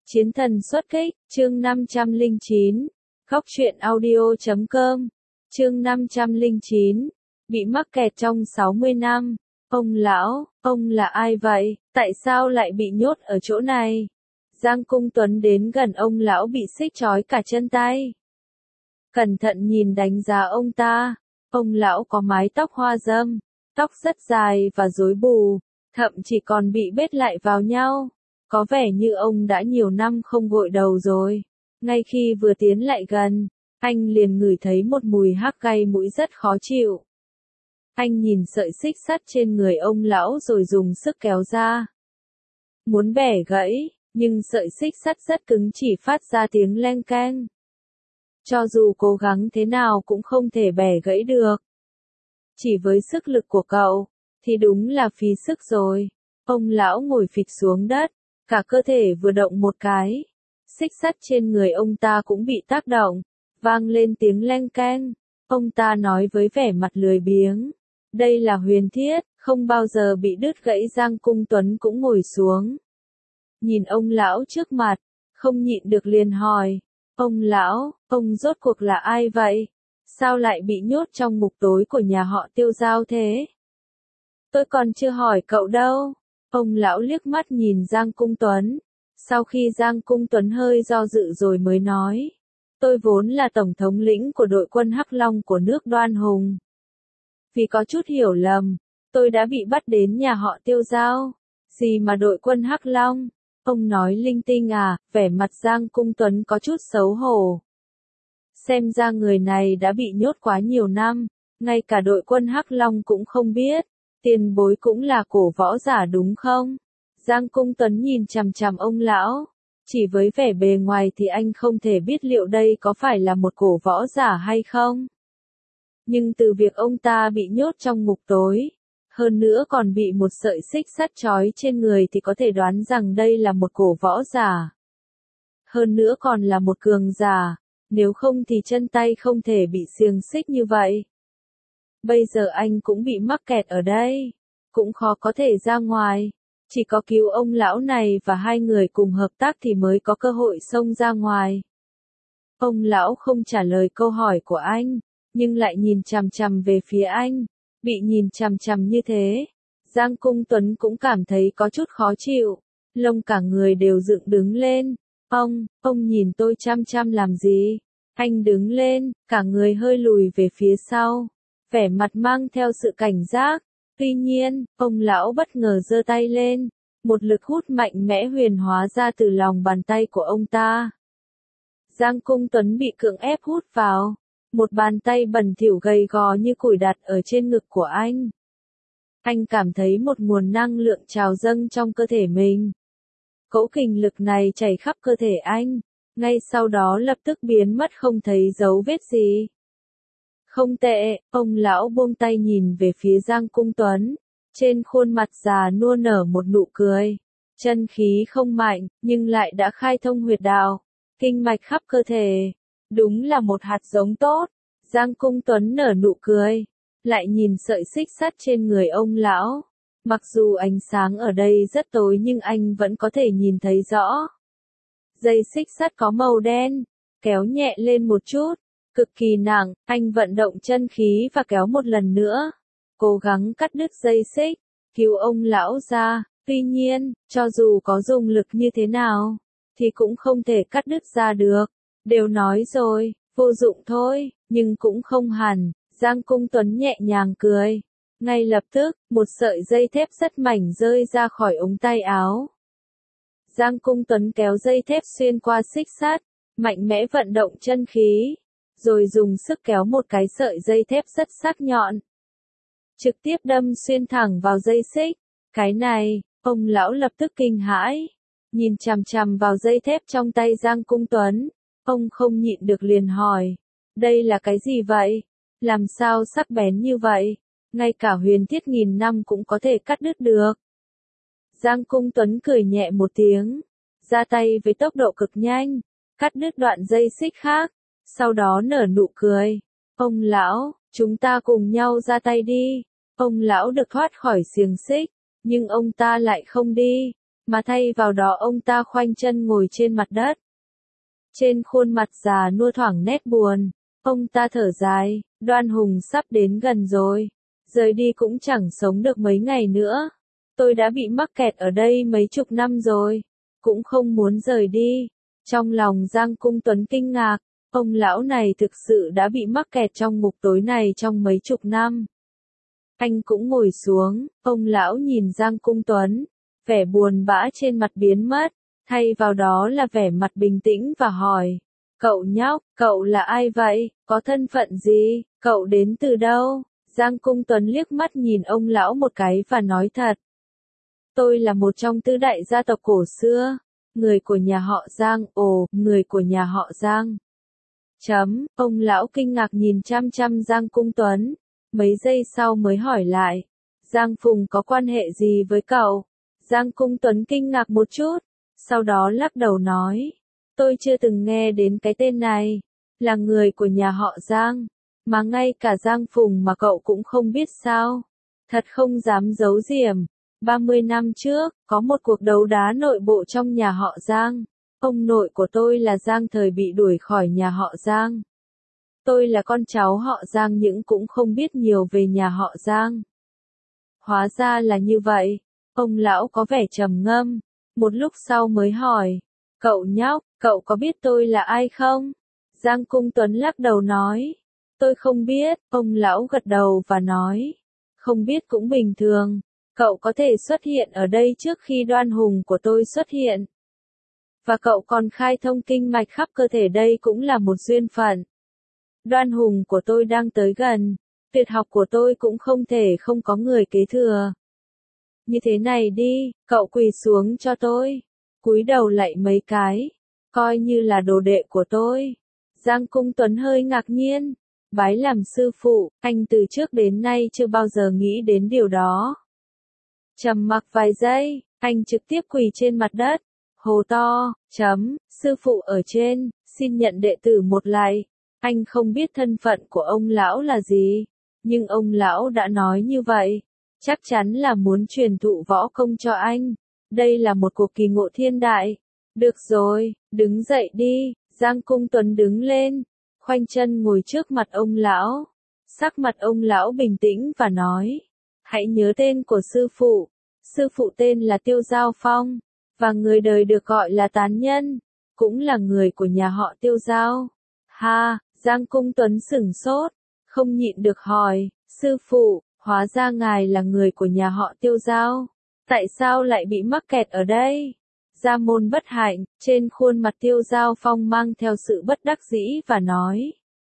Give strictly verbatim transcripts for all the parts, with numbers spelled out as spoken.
Chiến thần xuất kích, chương năm trăm lẻ chín, Góc truyện audio chấm com, chương năm trăm lẻ chín, bị mắc kẹt trong sáu mươi năm. Ông lão, ông là ai vậy, tại sao lại bị nhốt ở chỗ này? Giang Cung Tuấn đến gần ông lão bị xích trói cả chân tay. Cẩn thận nhìn đánh giá ông ta, ông lão có mái tóc hoa râm, tóc rất dài và rối bù, thậm chí còn bị bết lại vào nhau. Có vẻ như ông đã nhiều năm không gội đầu rồi. Ngay khi vừa tiến lại gần, anh liền ngửi thấy một mùi hắc cay mũi rất khó chịu. Anh nhìn sợi xích sắt trên người ông lão rồi dùng sức kéo ra. Muốn bẻ gãy, nhưng sợi xích sắt rất cứng chỉ phát ra tiếng leng keng. Cho dù cố gắng thế nào cũng không thể bẻ gãy được. Chỉ với sức lực của cậu, thì đúng là phí sức rồi. Ông lão ngồi phịch xuống đất, cả cơ thể vừa động một cái. Xích sắt trên người ông ta cũng bị tác động, vang lên tiếng leng keng. Ông ta nói với vẻ mặt lười biếng. Đây là huyền thiết, không bao giờ bị đứt gãy. Giang Cung Tuấn cũng ngồi xuống. Nhìn ông lão trước mặt, không nhịn được liền hỏi. Ông lão, ông rốt cuộc là ai vậy? Sao lại bị nhốt trong ngục tối của nhà họ Tiêu Giao thế? Tôi còn chưa hỏi cậu đâu. Ông lão liếc mắt nhìn Giang Cung Tuấn. Sau khi Giang Cung Tuấn hơi do dự rồi mới nói. Tôi vốn là tổng thống lĩnh của đội quân Hắc Long của nước Đoan Hùng. Vì có chút hiểu lầm, tôi đã bị bắt đến nhà họ Tiêu Giao. Gì mà đội quân Hắc Long? Ông nói linh tinh à? Vẻ mặt Giang Cung Tuấn có chút xấu hổ. Xem ra người này đã bị nhốt quá nhiều năm, ngay cả đội quân Hắc Long cũng không biết. Tiền bối cũng là cổ võ giả đúng không? Giang Cung Tuấn nhìn chằm chằm ông lão. Chỉ với vẻ bề ngoài thì anh không thể biết liệu đây có phải là một cổ võ giả hay không. Nhưng từ việc ông ta bị nhốt trong ngục tối, hơn nữa còn bị một sợi xích sắt trói trên người thì có thể đoán rằng đây là một cổ võ giả. Hơn nữa còn là một cường giả, nếu không thì chân tay không thể bị xiềng xích như vậy. Bây giờ anh cũng bị mắc kẹt ở đây, cũng khó có thể ra ngoài. Chỉ có cứu ông lão này và hai người cùng hợp tác thì mới có cơ hội xông ra ngoài. Ông lão không trả lời câu hỏi của anh, nhưng lại nhìn chằm chằm về phía anh. Bị nhìn chằm chằm như thế, Giang Cung Tuấn cũng cảm thấy có chút khó chịu. Lông cả người đều dựng đứng lên. Ông, ông nhìn tôi chăm chăm làm gì? Anh đứng lên, cả người hơi lùi về phía sau. Vẻ mặt mang theo sự cảnh giác. Tuy nhiên, ông lão bất ngờ giơ tay lên. Một lực hút mạnh mẽ huyền hóa ra từ lòng bàn tay của ông ta. Giang Cung Tuấn bị cưỡng ép hút vào. Một bàn tay bẩn thỉu gầy gò như củi đặt ở trên ngực của anh. Anh cảm thấy một nguồn năng lượng trào dâng trong cơ thể mình. Cỗ kình lực này chảy khắp cơ thể anh. Ngay sau đó lập tức biến mất không thấy dấu vết gì. Không tệ, ông lão buông tay nhìn về phía Giang Cung Tuấn. Trên khuôn mặt già nua nở một nụ cười. Chân khí không mạnh, nhưng lại đã khai thông huyệt đạo, kinh mạch khắp cơ thể. Đúng là một hạt giống tốt. Giang Cung Tuấn nở nụ cười. Lại nhìn sợi xích sắt trên người ông lão. Mặc dù ánh sáng ở đây rất tối nhưng anh vẫn có thể nhìn thấy rõ. Dây xích sắt có màu đen, kéo nhẹ lên một chút. Cực kỳ nặng, anh vận động chân khí và kéo một lần nữa. Cố gắng cắt đứt dây xích, cứu ông lão ra. Tuy nhiên, cho dù có dùng lực như thế nào, thì cũng không thể cắt đứt ra được. Đều nói rồi, vô dụng thôi, nhưng cũng không hẳn. Giang Cung Tuấn nhẹ nhàng cười. Ngay lập tức, một sợi dây thép rất mảnh rơi ra khỏi ống tay áo. Giang Cung Tuấn kéo dây thép xuyên qua xích sắt, mạnh mẽ vận động chân khí. Rồi dùng sức kéo một cái sợi dây thép rất sắc nhọn. Trực tiếp đâm xuyên thẳng vào dây xích. Cái này, ông lão lập tức kinh hãi. Nhìn chằm chằm vào dây thép trong tay Giang Cung Tuấn. Ông không nhịn được liền hỏi. Đây là cái gì vậy? Làm sao sắc bén như vậy? Ngay cả huyền thiết nghìn năm cũng có thể cắt đứt được. Giang Cung Tuấn cười nhẹ một tiếng. Ra tay với tốc độ cực nhanh. Cắt đứt đoạn dây xích khác. Sau đó nở nụ cười. Ông lão, chúng ta cùng nhau ra tay đi. Ông lão được thoát khỏi xiềng xích, nhưng ông ta lại không đi. mà thay vào đó ông ta khoanh chân ngồi trên mặt đất. Trên khuôn mặt già nua thoảng nét buồn, ông ta thở dài, Đoan Hùng sắp đến gần rồi, rời đi cũng chẳng sống được mấy ngày nữa. Tôi đã bị mắc kẹt ở đây mấy chục năm rồi, cũng không muốn rời đi. Trong lòng Giang Cung Tuấn kinh ngạc, ông lão này thực sự đã bị mắc kẹt trong ngục tối này trong mấy chục năm. Anh cũng ngồi xuống, ông lão nhìn Giang Cung Tuấn, vẻ buồn bã trên mặt biến mất, thay vào đó là vẻ mặt bình tĩnh và hỏi, cậu nhóc, cậu là ai vậy, có thân phận gì, cậu đến từ đâu? Giang Cung Tuấn liếc mắt nhìn ông lão một cái và nói thật. Tôi là một trong tứ đại gia tộc cổ xưa, người của nhà họ Giang, ồ, người của nhà họ Giang. Chấm, ông lão kinh ngạc nhìn chăm chăm Giang Cung Tuấn, mấy giây sau mới hỏi lại, Giang Phùng có quan hệ gì với cậu? Giang Cung Tuấn kinh ngạc một chút, sau đó lắc đầu nói, tôi chưa từng nghe đến cái tên này, là người của nhà họ Giang, mà ngay cả Giang Phùng mà cậu cũng không biết sao? Thật không dám giấu giếm. ba mươi năm trước, có một cuộc đấu đá nội bộ trong nhà họ Giang. Ông nội của tôi là Giang Thời bị đuổi khỏi nhà họ Giang. Tôi là con cháu họ Giang nhưng cũng không biết nhiều về nhà họ Giang. Hóa ra là như vậy. Ông lão có vẻ trầm ngâm, một lúc sau mới hỏi, cậu nhóc, cậu có biết tôi là ai không? Giang Cung Tuấn lắc đầu nói, tôi không biết. Ông lão gật đầu và nói, không biết cũng bình thường. Cậu có thể xuất hiện ở đây trước khi Đoan Hùng của tôi xuất hiện. Và cậu còn khai thông kinh mạch khắp cơ thể, đây cũng là một duyên phận. Đoan Hùng của tôi đang tới gần, tuyệt học của tôi cũng không thể không có người kế thừa. Như thế này đi, cậu quỳ xuống cho tôi, cúi đầu lạy mấy cái, coi như là đồ đệ của tôi. Giang Cung Tuấn hơi ngạc nhiên, bái làm sư phụ, anh từ trước đến nay chưa bao giờ nghĩ đến điều đó. Trầm mặc vài giây, anh trực tiếp quỳ trên mặt đất, hô to, chấm, sư phụ ở trên, xin nhận đệ tử một lạy. Anh không biết thân phận của ông lão là gì, nhưng ông lão đã nói như vậy, chắc chắn là muốn truyền thụ võ công cho anh. Đây là một cuộc kỳ ngộ thiên đại. Được rồi, đứng dậy đi. Giang Cung Tuấn đứng lên, khoanh chân ngồi trước mặt ông lão. Sắc mặt ông lão bình tĩnh và nói, hãy nhớ tên của sư phụ. Sư phụ tên là Tiêu Giao Phong, và người đời được gọi là Tán Nhân, cũng là người của nhà họ Tiêu Giao. Ha, Giang Cung Tuấn sửng sốt, không nhịn được hỏi, sư phụ, hóa ra ngài là người của nhà họ Tiêu Giao, tại sao lại bị mắc kẹt ở đây? Gia môn bất hạnh, trên khuôn mặt Tiêu Giao Phong mang theo sự bất đắc dĩ và nói.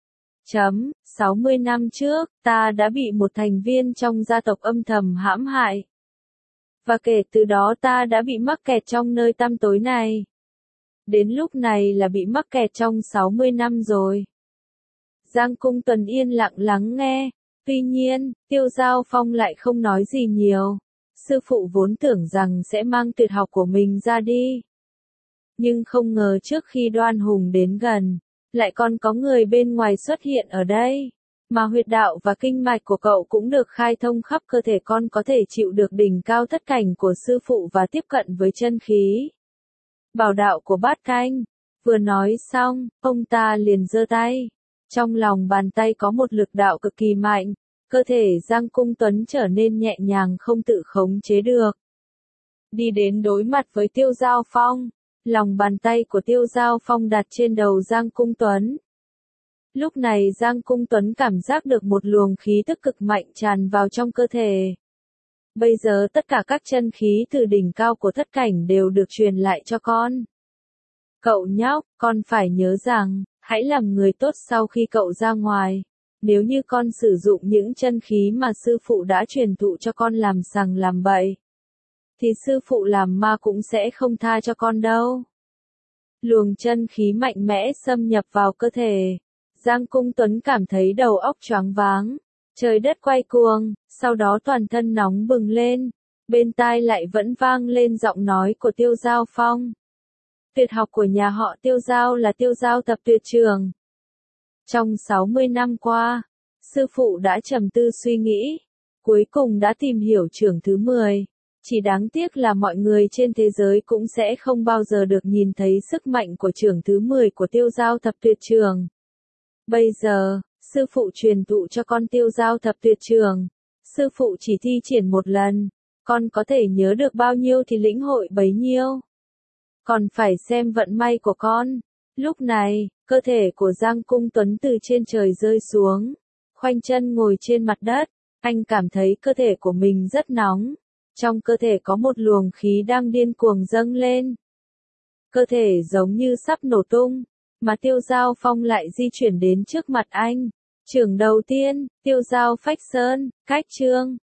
Chấm, sáu mươi năm trước, ta đã bị một thành viên trong gia tộc âm thầm hãm hại. Và kể từ đó ta đã bị mắc kẹt trong nơi tăm tối này. Đến lúc này là bị mắc kẹt trong sáu mươi năm rồi. Giang Cung Tuấn yên lặng lắng nghe, tuy nhiên, Tiêu Giao Phong lại không nói gì nhiều. Sư phụ vốn tưởng rằng sẽ mang tuyệt học của mình ra đi. Nhưng không ngờ trước khi Đoan Hùng đến gần, lại còn có người bên ngoài xuất hiện ở đây. Mà huyệt đạo và kinh mạch của cậu cũng được khai thông khắp cơ thể, con có thể chịu được đỉnh cao thất cảnh của sư phụ và tiếp cận với chân khí. Bảo đạo của Bát Canh. Vừa nói xong, ông ta liền giơ tay. Trong lòng bàn tay có một lực đạo cực kỳ mạnh, cơ thể Giang Cung Tuấn trở nên nhẹ nhàng không tự khống chế được. Đi đến đối mặt với Tiêu Giao Phong, lòng bàn tay của Tiêu Giao Phong đặt trên đầu Giang Cung Tuấn. Lúc này Giang Cung Tuấn cảm giác được một luồng khí tức cực mạnh tràn vào trong cơ thể. Bây giờ tất cả các chân khí từ đỉnh cao của thất cảnh đều được truyền lại cho con. Cậu nhóc, con phải nhớ rằng, hãy làm người tốt sau khi cậu ra ngoài. Nếu như con sử dụng những chân khí mà sư phụ đã truyền thụ cho con làm sằng làm bậy, thì sư phụ làm ma cũng sẽ không tha cho con đâu. Luồng chân khí mạnh mẽ xâm nhập vào cơ thể. Giang Cung Tuấn cảm thấy đầu óc choáng váng, trời đất quay cuồng, sau đó toàn thân nóng bừng lên, bên tai lại vẫn vang lên giọng nói của Tiêu Giao Phong. Tuyệt học của nhà họ Tiêu Giao là Tiêu Giao Tập Tuyệt Trường. Trong sáu mươi năm qua, sư phụ đã trầm tư suy nghĩ, cuối cùng đã tìm hiểu trường thứ mười, Chỉ đáng tiếc là mọi người trên thế giới cũng sẽ không bao giờ được nhìn thấy sức mạnh của trưởng thứ mười của Tiêu Giao Thập Tuyệt Trường. Bây giờ, sư phụ truyền thụ cho con Tiêu Giao Thập Tuyệt Trường. Sư phụ chỉ thi triển một lần, con có thể nhớ được bao nhiêu thì lĩnh hội bấy nhiêu. Còn phải xem vận may của con. Lúc này, cơ thể của Giang Cung Tuấn từ trên trời rơi xuống, khoanh chân ngồi trên mặt đất. Anh cảm thấy cơ thể của mình rất nóng. Trong cơ thể có một luồng khí đang điên cuồng dâng lên. Cơ thể giống như sắp nổ tung, mà Tiêu Giao Phong lại di chuyển đến trước mặt anh. Chưởng đầu tiên, Tiêu Giao Phách Sơn, cách chương.